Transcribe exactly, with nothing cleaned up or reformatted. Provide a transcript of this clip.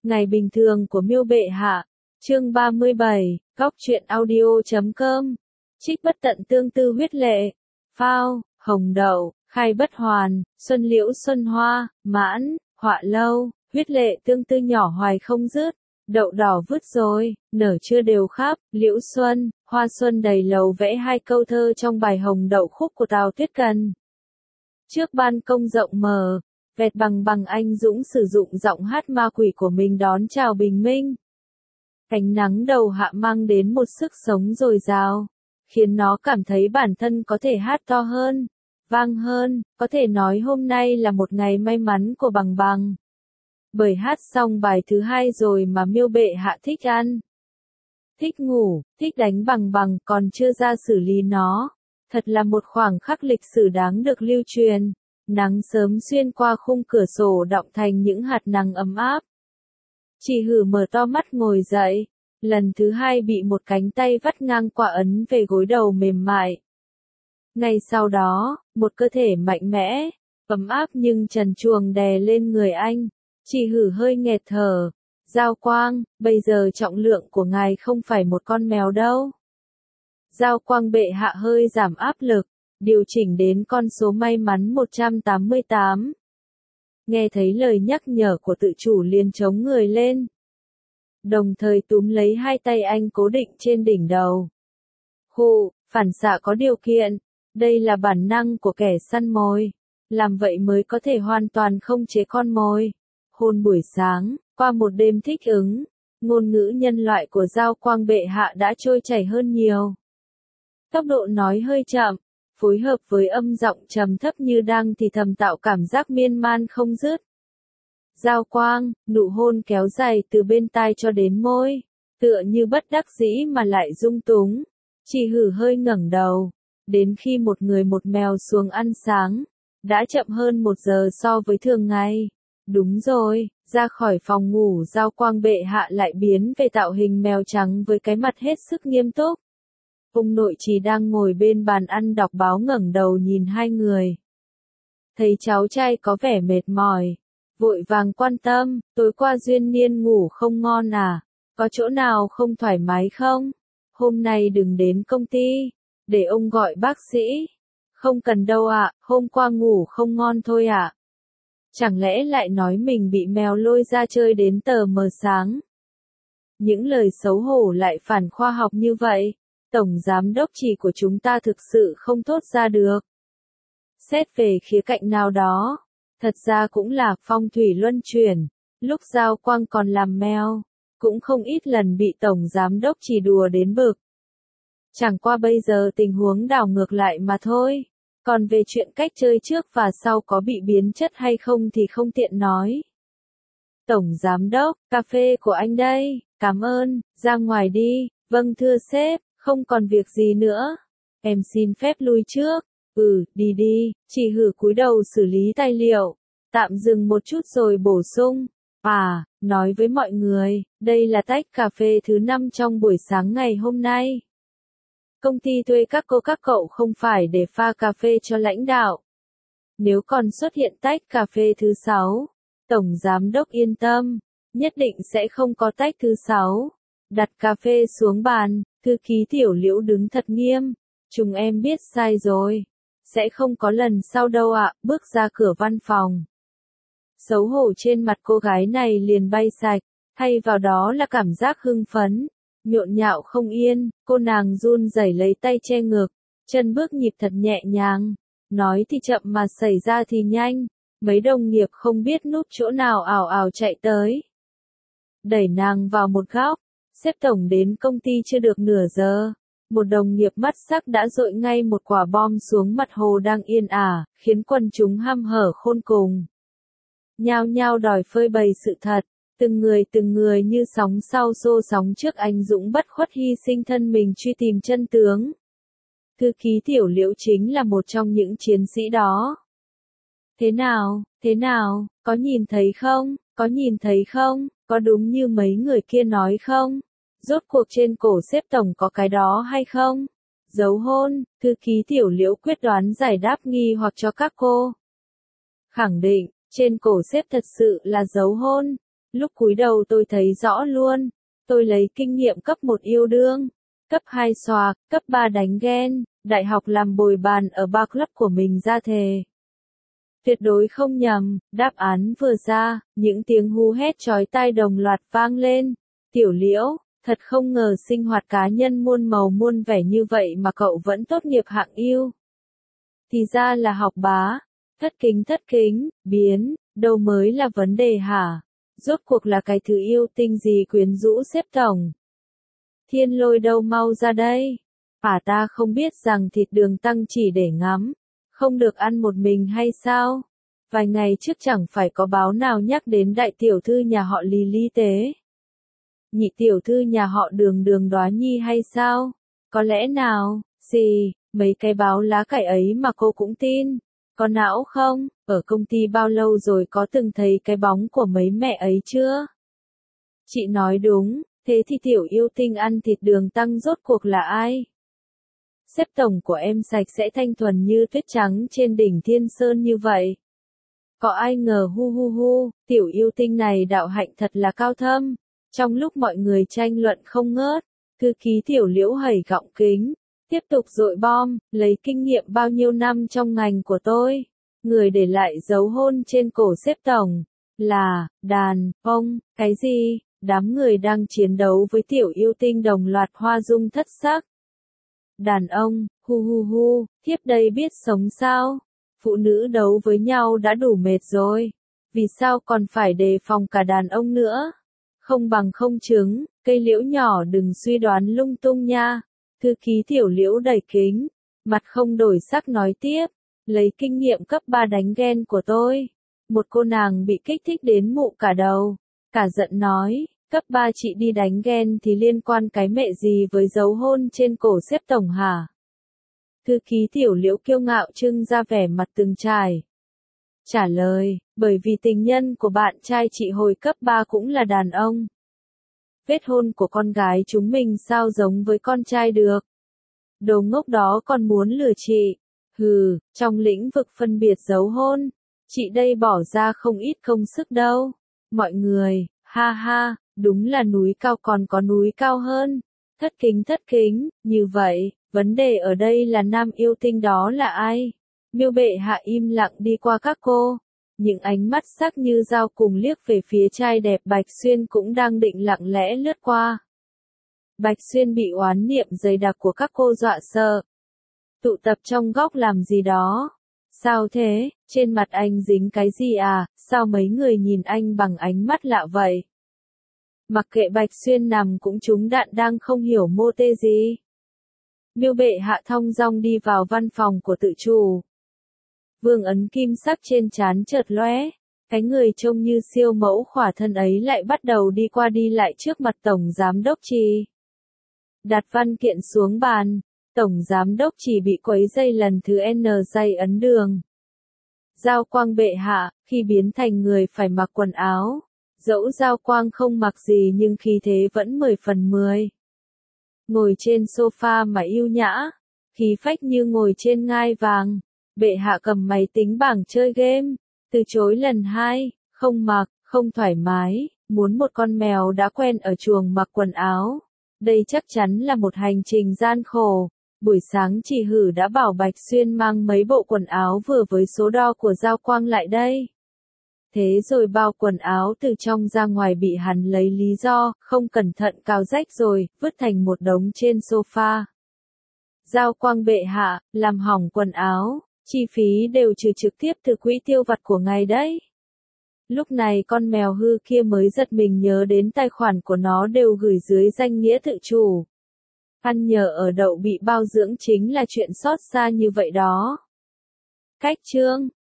Ngày bình thường của Miêu Bệ Hạ, chương ba mươi bảy, góc truyện audio chấm com. Trích bất tận tương tư huyết lệ. Phao, hồng đậu, khai bất hoàn, xuân liễu xuân hoa, mãn, họa lâu, huyết lệ tương tư nhỏ hoài không dứt. Đậu đỏ vứt rồi, nở chưa đều khắp, liễu xuân, hoa xuân đầy lầu vẽ hai câu thơ trong bài Hồng Đậu khúc của Tào Tuyết Cần. Trước ban công rộng mở, vẹt bằng bằng anh Dũng sử dụng giọng hát ma quỷ của mình đón chào bình minh. Ánh nắng đầu hạ mang đến một sức sống dồi dào, khiến nó cảm thấy bản thân có thể hát to hơn, vang hơn, có thể nói hôm nay là một ngày may mắn của bằng bằng. Bởi hát xong bài thứ hai rồi mà Miêu Bệ Hạ thích ăn, thích ngủ, thích đánh bằng bằng còn chưa ra xử lý nó. Thật là một khoảng khắc lịch sử đáng được lưu truyền. Nắng sớm xuyên qua khung cửa sổ đọng thành những hạt nắng ấm áp. Chị Hử mở to mắt ngồi dậy, lần thứ hai bị một cánh tay vắt ngang qua ấn về gối đầu mềm mại. Ngay sau đó, một cơ thể mạnh mẽ, ấm áp nhưng trần truồng đè lên người anh. Chị Hử hơi nghẹt thở. Giao Quang, bây giờ trọng lượng của ngài không phải một con mèo đâu. Giao Quang bệ hạ hơi giảm áp lực, điều chỉnh đến con số may mắn một trăm tám mươi tám. Nghe thấy lời nhắc nhở của tự chủ liền chống người lên. Đồng thời túm lấy hai tay anh cố định trên đỉnh đầu. Hù, phản xạ có điều kiện. Đây là bản năng của kẻ săn mồi. Làm vậy mới có thể hoàn toàn không chế con mồi. Hôn buổi sáng, qua một đêm thích ứng, ngôn ngữ nhân loại của Giao Quang bệ hạ đã trôi chảy hơn nhiều. Tốc độ nói hơi chậm, phối hợp với âm giọng trầm thấp như đang thì thầm tạo cảm giác miên man không dứt. Giao Quang, nụ hôn kéo dài từ bên tai cho đến môi, tựa như bất đắc dĩ mà lại dung túng. Chị Hử hơi ngẩng đầu, đến khi một người một mèo xuống ăn sáng, đã chậm hơn một giờ so với thường ngày. Đúng rồi, ra khỏi phòng ngủ Giao Quang bệ hạ lại biến về tạo hình mèo trắng với cái mặt hết sức nghiêm túc. Ông nội chỉ đang ngồi bên bàn ăn đọc báo ngẩng đầu nhìn hai người. Thấy cháu trai có vẻ mệt mỏi, vội vàng quan tâm, tối qua Duyên Niên ngủ không ngon à, có chỗ nào không thoải mái không? Hôm nay đừng đến công ty, để ông gọi bác sĩ. Không cần đâu ạ, hôm qua ngủ không ngon thôi ạ. Chẳng lẽ lại nói mình bị mèo lôi ra chơi đến tờ mờ sáng? Những lời xấu hổ lại phản khoa học như vậy. Tổng giám đốc chỉ của chúng ta thực sự không thốt ra được. Xét về khía cạnh nào đó, thật ra cũng là phong thủy luân chuyển. Lúc Giao Quang còn làm mèo, cũng không ít lần bị tổng giám đốc chỉ đùa đến bực. Chẳng qua bây giờ tình huống đảo ngược lại mà thôi. Còn về chuyện cách chơi trước và sau có bị biến chất hay không thì không tiện nói. Tổng giám đốc, cà phê của anh đây, cảm ơn, ra ngoài đi. Vâng thưa sếp. Không còn việc gì nữa. Em xin phép lui trước. Ừ, đi đi. Chị Hử cúi đầu xử lý tài liệu. Tạm dừng một chút rồi bổ sung. À, nói với mọi người, đây là tách cà phê thứ năm trong buổi sáng ngày hôm nay. Công ty thuê các cô các cậu không phải để pha cà phê cho lãnh đạo. Nếu còn xuất hiện tách cà phê thứ sáu, Tổng Giám đốc yên tâm, nhất định sẽ không có tách thứ sáu. Đặt cà phê xuống bàn. Thư ký Tiểu Liễu đứng thật nghiêm. Chúng em biết sai rồi. Sẽ không có lần sau đâu ạ. Bước ra cửa văn phòng. Xấu hổ trên mặt cô gái này liền bay sạch. Thay vào đó là cảm giác hưng phấn. Nhộn nhạo không yên. Cô nàng run rẩy lấy tay che ngực. Chân bước nhịp thật nhẹ nhàng. Nói thì chậm mà xảy ra thì nhanh. Mấy đồng nghiệp không biết núp chỗ nào ảo ảo chạy tới. Đẩy nàng vào một góc. Sếp tổng đến công ty chưa được nửa giờ, một đồng nghiệp mắt sắc đã dội ngay một quả bom xuống mặt hồ đang yên ả, khiến quần chúng hăm hở khôn cùng. Nhao nhao đòi phơi bày sự thật, từng người từng người như sóng sau xô sóng trước anh Dũng bất khuất hy sinh thân mình truy tìm chân tướng. Thư ký Tiểu Liễu chính là một trong những chiến sĩ đó. Thế nào, thế nào, có nhìn thấy không, có nhìn thấy không, có đúng như mấy người kia nói không? Rốt cuộc trên cổ sếp tổng có cái đó hay không? Dấu hôn, thư ký Tiểu Liễu quyết đoán giải đáp nghi hoặc cho các cô. Khẳng định, trên cổ sếp thật sự là dấu hôn. Lúc cúi đầu tôi thấy rõ luôn, tôi lấy kinh nghiệm cấp một yêu đương, cấp hai xoạc, cấp ba đánh ghen, đại học làm bồi bàn ở bar club của mình ra thề. Tuyệt đối không nhầm, đáp án vừa ra, những tiếng hú hét chói tai đồng loạt vang lên. Tiểu Liễu, thật không ngờ sinh hoạt cá nhân muôn màu muôn vẻ như vậy mà cậu vẫn tốt nghiệp hạng yêu. Thì ra là học bá, thất kính thất kính, biến, đâu mới là vấn đề hả? Rốt cuộc là cái thứ yêu tinh gì quyến rũ xếp tổng? Thiên Lôi đâu mau ra đây. À ta không biết rằng thịt đường tăng chỉ để ngắm, không được ăn một mình hay sao? Vài ngày trước chẳng phải có báo nào nhắc đến đại tiểu thư nhà họ Lý Lý Tế. Nhị tiểu thư nhà họ Đường Đường Đoá Nhi hay sao? Có lẽ nào, gì, mấy cái báo lá cải ấy mà cô cũng tin? Có não không? Ở công ty bao lâu rồi có từng thấy cái bóng của mấy mẹ ấy chưa? Chị nói đúng, thế thì tiểu yêu tinh ăn thịt đường tăng rốt cuộc là ai? Xếp tổng của em sạch sẽ thanh thuần như tuyết trắng trên đỉnh Thiên Sơn như vậy. Có ai ngờ hu hu hu, tiểu yêu tinh này đạo hạnh thật là cao thâm. Trong lúc mọi người tranh luận không ngớt, thư ký Tiểu Liễu hẩy gọng kính, tiếp tục dội bom, lấy kinh nghiệm bao nhiêu năm trong ngành của tôi. Người để lại dấu hôn trên cổ xếp tổng, là, đàn, ông, cái gì, đám người đang chiến đấu với tiểu yêu tinh đồng loạt hoa dung thất sắc. Đàn ông, hu hu hu, thiếp đây biết sống sao? Phụ nữ đấu với nhau đã đủ mệt rồi, vì sao còn phải đề phòng cả đàn ông nữa? Không bằng không chứng, cây Liễu nhỏ đừng suy đoán lung tung nha. Thư ký Tiểu Liễu đẩy kính, mặt không đổi sắc nói tiếp, lấy kinh nghiệm cấp ba đánh ghen của tôi. Một cô nàng bị kích thích đến mụ cả đầu, cả giận nói, cấp ba chị đi đánh ghen thì liên quan cái mẹ gì với dấu hôn trên cổ xếp tổng hả? Thư ký Tiểu Liễu kiêu ngạo trưng ra vẻ mặt từng trải. Trả lời, bởi vì tình nhân của bạn trai chị hồi cấp ba cũng là đàn ông. Vết hôn của con gái chúng mình sao giống với con trai được? Đồ ngốc đó còn muốn lừa chị. Hừ, trong lĩnh vực phân biệt dấu hôn, chị đây bỏ ra không ít công sức đâu. Mọi người, ha ha, đúng là núi cao còn có núi cao hơn. Thất kính thất kính, như vậy, vấn đề ở đây là nam yêu tinh đó là ai? Miêu bệ hạ im lặng đi qua các cô. Những ánh mắt sắc như dao cùng liếc về phía trai đẹp Bạch Xuyên cũng đang định lặng lẽ lướt qua. Bạch Xuyên bị oán niệm dày đặc của các cô dọa sợ. Tụ tập trong góc làm gì đó? Sao thế? Trên mặt anh dính cái gì à? Sao mấy người nhìn anh bằng ánh mắt lạ vậy? Mặc kệ Bạch Xuyên nằm cũng trúng đạn đang không hiểu mô tê gì. Miêu bệ hạ thong dong đi vào văn phòng của tự chủ. Vương ấn kim sắc trên trán chợt lóe, cái người trông như siêu mẫu khỏa thân ấy lại bắt đầu đi qua đi lại trước mặt Tổng Giám Đốc Trì. Đặt văn kiện xuống bàn, Tổng Giám Đốc Trì bị quấy dây lần thứ N dây ấn đường. Giao Quang bệ hạ, khi biến thành người phải mặc quần áo, dẫu Giao Quang không mặc gì nhưng khí thế vẫn mười phần mười. Ngồi trên sofa mà yêu nhã, khí phách như ngồi trên ngai vàng. Bệ hạ cầm máy tính bảng chơi game, từ chối lần hai, không mặc, không thoải mái, muốn một con mèo đã quen ở chuồng mặc quần áo. Đây chắc chắn là một hành trình gian khổ. Buổi sáng chị Hử đã bảo Bạch Xuyên mang mấy bộ quần áo vừa với số đo của Giao Quang lại đây. Thế rồi bao quần áo từ trong ra ngoài bị hắn lấy lý do, không cẩn thận cào rách rồi, vứt thành một đống trên sofa. Giao Quang bệ hạ, làm hỏng quần áo. Chi phí đều trừ trực tiếp từ quỹ tiêu vặt của ngài đấy. Lúc này con mèo hư kia mới giật mình nhớ đến tài khoản của nó đều gửi dưới danh nghĩa tự chủ. Ăn nhờ ở đậu bị bao dưỡng chính là chuyện xót xa như vậy đó. Cách chương